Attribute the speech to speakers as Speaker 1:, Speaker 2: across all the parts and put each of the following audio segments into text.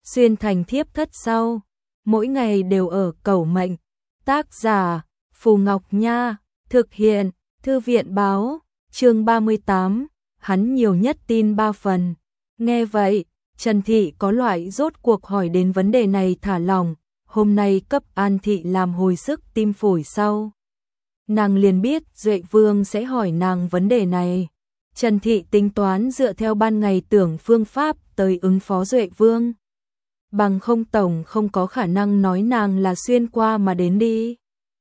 Speaker 1: xuyên thành thiếp thất sau, mỗi ngày đều ở cầu mệnh. Tác giả Phù Ngọc Nha, thực hiện Thư viện báo, chương 38, hắn nhiều nhất tin 3 phần. Nghe vậy, Trần Thị có loại rốt cuộc hỏi đến vấn đề này thả lỏng, hôm nay cấp An Thị làm hồi sức tim phổi sau. Nàng liền biết Duệ Vương sẽ hỏi nàng vấn đề này. Trần Thị tính toán dựa theo ban ngày tưởng phương pháp tới ứng phó Duệ Vương. Bằng không tổng không có khả năng nói nàng là xuyên qua mà đến đi.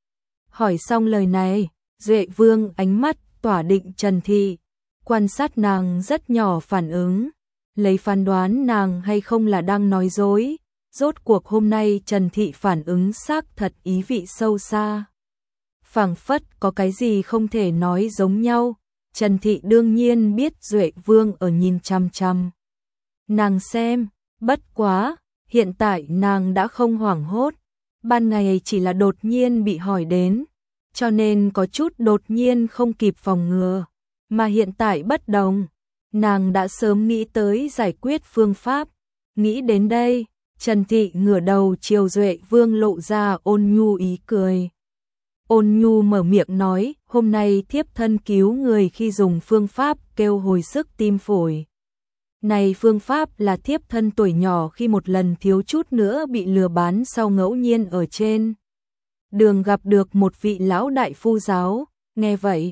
Speaker 1: Hỏi xong lời này, Duệ Vương ánh mắt tỏa định Trần Thị, quan sát nàng rất nhỏ phản ứng, lấy phán đoán nàng hay không là đang nói dối. Rốt cuộc hôm nay Trần Thị phản ứng xác thật ý vị sâu xa. Phảng phất có cái gì không thể nói giống nhau. Trần Thị đương nhiên biết Duệ Vương ở nhìn chăm chăm nàng xem, bất quá, hiện tại nàng đã không hoảng hốt. Ban ngày chỉ là đột nhiên bị hỏi đến, cho nên có chút đột nhiên không kịp phòng ngừa. Mà hiện tại bất đồng, nàng đã sớm nghĩ tới giải quyết phương pháp. Nghĩ đến đây, Trần Thị ngửa đầu chiều Duệ Vương lộ ra ôn nhu ý cười. Ôn nhu mở miệng nói, hôm nay thiếp thân cứu người khi dùng phương pháp kêu hồi sức tim phổi. Này phương pháp là thiếp thân tuổi nhỏ khi một lần thiếu chút nữa bị lừa bán sau ngẫu nhiên ở trên đường gặp được một vị lão đại phu giáo. Nghe vậy,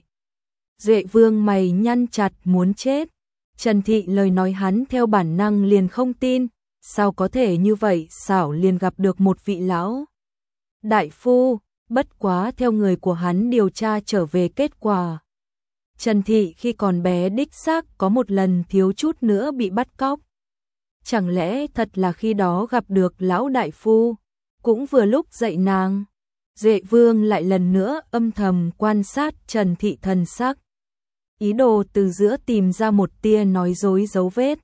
Speaker 1: Duệ Vương mày nhăn chặt muốn chết. Trần Thị lời nói hắn theo bản năng liền không tin, sao có thể như vậy, xảo liền gặp được một vị lão đại phu. Bất quá theo người của hắn điều tra trở về kết quả, Trần Thị khi còn bé đích xác có một lần thiếu chút nữa bị bắt cóc. Chẳng lẽ thật là khi đó gặp được lão đại phu, cũng vừa lúc dạy nàng? Duệ Vương lại lần nữa âm thầm quan sát Trần Thị thần sắc, ý đồ từ giữa tìm ra một tia nói dối dấu vết.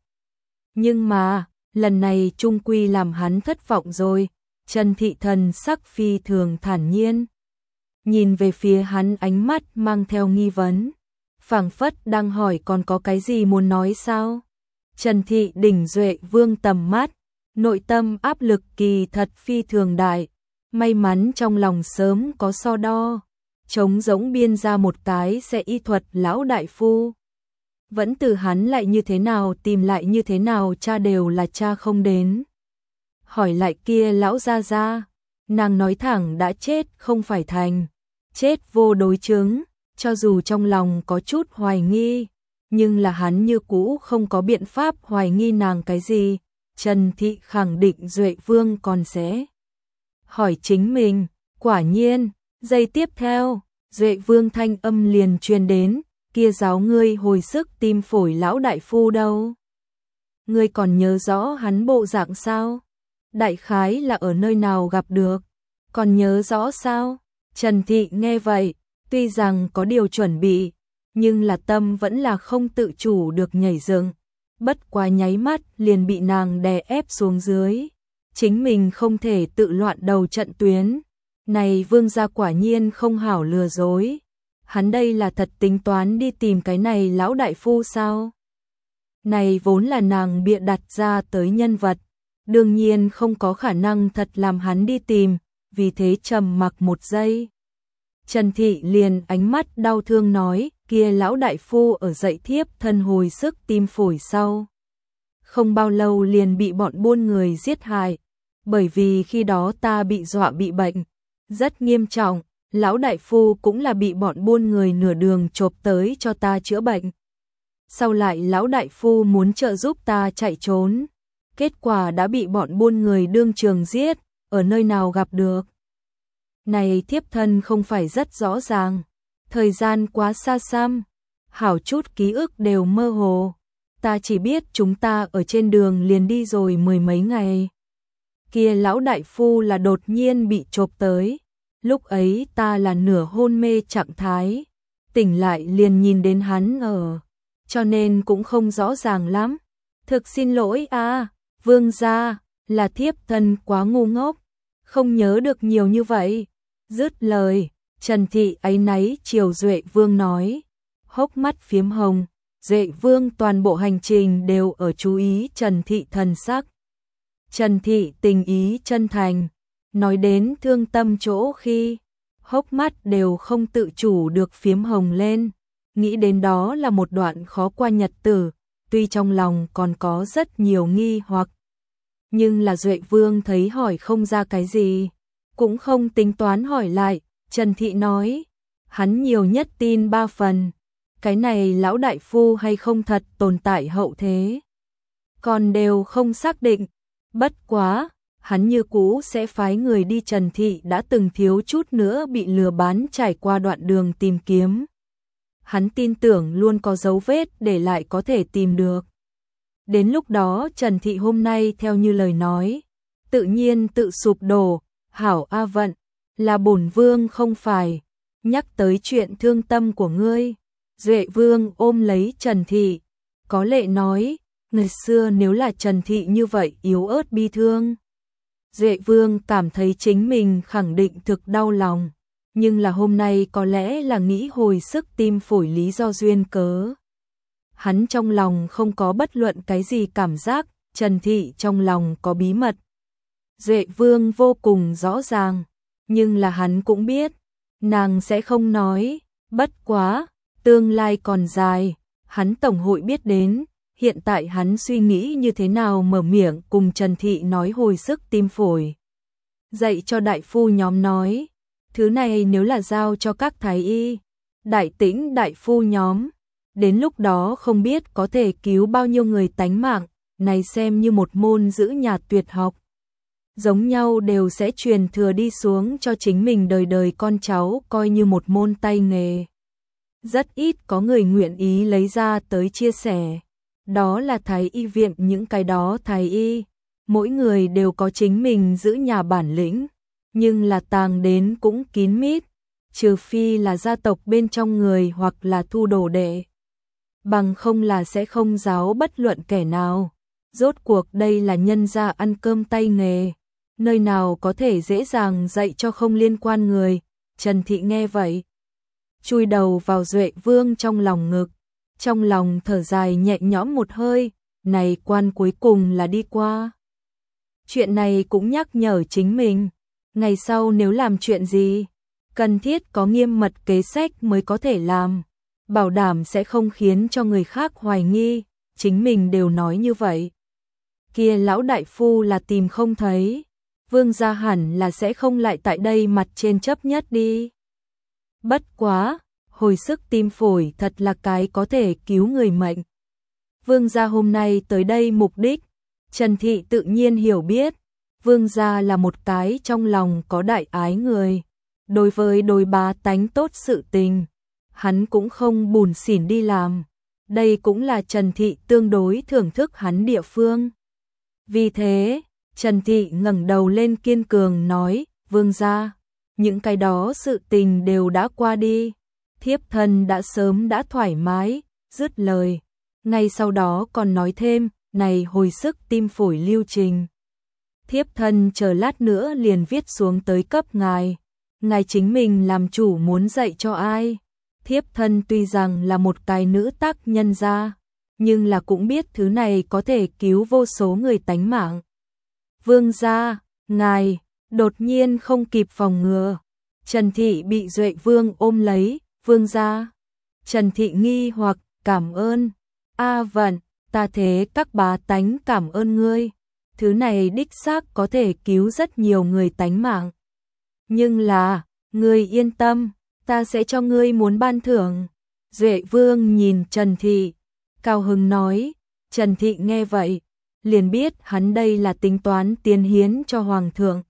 Speaker 1: Nhưng mà, lần này chung quy làm hắn thất vọng rồi. Trần Thị thần sắc phi thường thản nhiên, nhìn về phía hắn ánh mắt mang theo nghi vấn, phảng phất đang hỏi còn có cái gì muốn nói sao. Trần Thị đỉnh Duệ Vương tầm mắt, nội tâm áp lực kỳ thật phi thường đại, may mắn trong lòng sớm có so đo, trống rỗng biên ra một cái sẽ y thuật lão đại phu. Vẫn từ hắn lại như thế nào tìm lại như thế nào cha đều là cha không đến. Hỏi lại kia lão gia gia, nàng nói thẳng đã chết không phải thành, chết vô đối chứng, cho dù trong lòng có chút hoài nghi, nhưng là hắn như cũ không có biện pháp hoài nghi nàng cái gì. Trần Thị khẳng định Duệ Vương còn sẽ hỏi chính mình. Quả nhiên, giây tiếp theo, Duệ Vương thanh âm liền truyền đến, kia giáo ngươi hồi sức tim phổi lão đại phu đâu? Ngươi còn nhớ rõ hắn bộ dạng sao? Đại khái là ở nơi nào gặp được, còn nhớ rõ sao? Trần Thị nghe vậy, tuy rằng có điều chuẩn bị, nhưng là tâm vẫn là không tự chủ được nhảy dựng. Bất quá nháy mắt liền bị nàng đè ép xuống dưới. Chính mình không thể tự loạn đầu trận tuyến. Này Vương gia quả nhiên không hảo lừa dối. Hắn đây là thật tính toán đi tìm cái này lão đại phu sao? Này vốn là nàng bịa đặt ra tới nhân vật, đương nhiên không có khả năng thật làm hắn đi tìm, vì thế trầm mặc một giây. Trần Thị liền ánh mắt đau thương nói, kia lão đại phu ở dạy thiếp thân hồi sức tim phổi sau. Không bao lâu liền bị bọn buôn người giết hại, bởi vì khi đó ta bị dọa bị bệnh, rất nghiêm trọng, lão đại phu cũng là bị bọn buôn người nửa đường chộp tới cho ta chữa bệnh. Sau lại lão đại phu muốn trợ giúp ta chạy trốn, kết quả đã bị bọn buôn người đương trường giết, ở nơi nào gặp được. Này thiếp thân không phải rất rõ ràng, thời gian quá xa xăm, hảo chút ký ức đều mơ hồ, ta chỉ biết chúng ta ở trên đường liền đi rồi mười mấy ngày. Kia lão đại phu là đột nhiên bị chộp tới, lúc ấy ta là nửa hôn mê trạng thái, tỉnh lại liền nhìn đến hắn ở, cho nên cũng không rõ ràng lắm. Thực xin lỗi a, Vương gia, là thiếp thân quá ngu ngốc, không nhớ được nhiều như vậy. Dứt lời, Trần Thị áy náy chiều Duệ Vương nói, hốc mắt phiếm hồng. Duệ Vương toàn bộ hành trình đều ở chú ý Trần Thị thần sắc. Trần Thị tình ý chân thành, nói đến thương tâm chỗ khi hốc mắt đều không tự chủ được phiếm hồng lên, nghĩ đến đó là một đoạn khó qua nhật tử, tuy trong lòng còn có rất nhiều nghi hoặc. Nhưng là Duệ Vương thấy hỏi không ra cái gì, cũng không tính toán hỏi lại, Trần Thị nói, hắn nhiều nhất tin 3 phần, cái này lão đại phu hay không thật tồn tại hậu thế, còn đều không xác định, bất quá, hắn như cũ sẽ phái người đi. Trần Thị đã từng thiếu chút nữa bị lừa bán trải qua đoạn đường tìm kiếm. Hắn tin tưởng luôn có dấu vết để lại có thể tìm được. Đến lúc đó Trần Thị hôm nay theo như lời nói, tự nhiên tự sụp đổ, hảo A Vận, là bổn vương không phải, nhắc tới chuyện thương tâm của ngươi. Duệ Vương ôm lấy Trần Thị, có lệ nói, người xưa nếu là Trần Thị như vậy yếu ớt bi thương. Duệ Vương cảm thấy chính mình khẳng định thực đau lòng, nhưng là hôm nay có lẽ là nghĩ hồi sức tim phổi lý do duyên cớ. Hắn trong lòng không có bất luận cái gì cảm giác, Trần Thị trong lòng có bí mật. Duệ Vương vô cùng rõ ràng, nhưng là hắn cũng biết, nàng sẽ không nói, bất quá, tương lai còn dài, hắn tổng hội biết đến. Hiện tại hắn suy nghĩ như thế nào mở miệng cùng Trần Thị nói hồi sức tim phổi. Dạy cho đại phu nhóm nói, thứ này nếu là giao cho các thái y, Đại Tĩnh đại phu nhóm, đến lúc đó không biết có thể cứu bao nhiêu người tánh mạng, này xem như một môn giữ nhà tuyệt học. Giống nhau đều sẽ truyền thừa đi xuống cho chính mình đời đời con cháu coi như một môn tay nghề. Rất ít có người nguyện ý lấy ra tới chia sẻ. Đó là thái y viện, những cái đó thái y, mỗi người đều có chính mình giữ nhà bản lĩnh, nhưng là tàng đến cũng kín mít, trừ phi là gia tộc bên trong người hoặc là thu đồ đệ. Bằng không là sẽ không giáo bất luận kẻ nào. Rốt cuộc đây là nhân gia ăn cơm tay nghề, nơi nào có thể dễ dàng dạy cho không liên quan người. Trần Thị nghe vậy, chui đầu vào Duệ Vương trong lòng ngực, trong lòng thở dài nhẹ nhõm một hơi, này quan cuối cùng là đi qua. Chuyện này cũng nhắc nhở chính mình, ngày sau nếu làm chuyện gì, cần thiết có nghiêm mật kế sách mới có thể làm, bảo đảm sẽ không khiến cho người khác hoài nghi, chính mình đều nói như vậy. Kia lão đại phu là tìm không thấy, Vương gia hẳn là sẽ không lại tại đây mặt trên chấp nhất đi. Bất quá, hồi sức tim phổi thật là cái có thể cứu người mệnh. Vương gia hôm nay tới đây mục đích, Trần Thị tự nhiên hiểu biết, Vương gia là một cái trong lòng có đại ái người, đối với đối bá tánh tốt sự tình, hắn cũng không bủn xỉn đi làm, đây cũng là Trần Thị tương đối thưởng thức hắn địa phương. Vì thế, Trần Thị ngẩng đầu lên kiên cường nói, Vương gia, những cái đó sự tình đều đã qua đi, thiếp thân đã sớm đã thoải mái, dứt lời. Ngay sau đó còn nói thêm, này hồi sức tim phổi lưu trình. Thiếp thân chờ lát nữa liền viết xuống tới cấp ngài. Ngài chính mình làm chủ muốn dạy cho ai. Thiếp thân tuy rằng là một cái nữ tác nhân gia, nhưng là cũng biết thứ này có thể cứu vô số người tánh mạng. Vương gia, ngài, đột nhiên không kịp phòng ngừa. Trần Thị bị Duệ Vương ôm lấy, Vương gia. Trần Thị nghi hoặc, cảm ơn. A Vận, ta thế các bá tánh cảm ơn ngươi. Thứ này đích xác có thể cứu rất nhiều người tánh mạng. Nhưng là, ngươi yên tâm, ta sẽ cho ngươi muốn ban thưởng. Duệ Vương nhìn Trần Thị, cao hứng nói. Trần Thị nghe vậy, liền biết hắn đây là tính toán tiến hiến cho Hoàng thượng.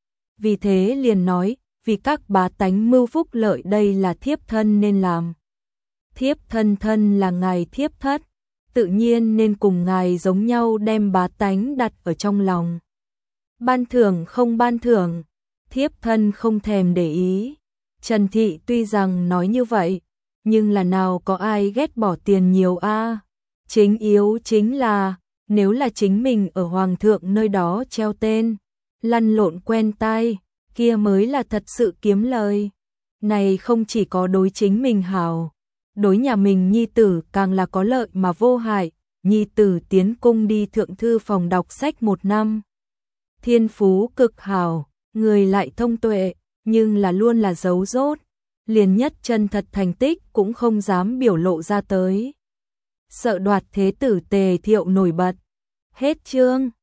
Speaker 1: Vì thế liền nói, vì các bá tánh mưu phúc lợi đây là thiếp thân nên làm. Thiếp thân thân là ngài thiếp thất, tự nhiên nên cùng ngài giống nhau đem bá tánh đặt ở trong lòng. Ban thưởng không ban thưởng, thiếp thân không thèm để ý. Trần Thị tuy rằng nói như vậy, nhưng là nào có ai ghét bỏ tiền nhiều a? Chính yếu chính là, nếu là chính mình ở Hoàng thượng nơi đó treo tên, lăn lộn quen tai, kia mới là thật sự kiếm lời. Này không chỉ có đối chính mình hảo, đối nhà mình nhi tử càng là có lợi mà vô hại. Nhi tử tiến cung đi thượng thư phòng đọc sách 1 năm, thiên phú cực hảo, người lại thông tuệ, nhưng luôn là giấu dốt, liền nhất chân thật thành tích cũng không dám biểu lộ ra tới. Sợ đoạt thế tử Tề Thiệu nổi bật. Hết chương.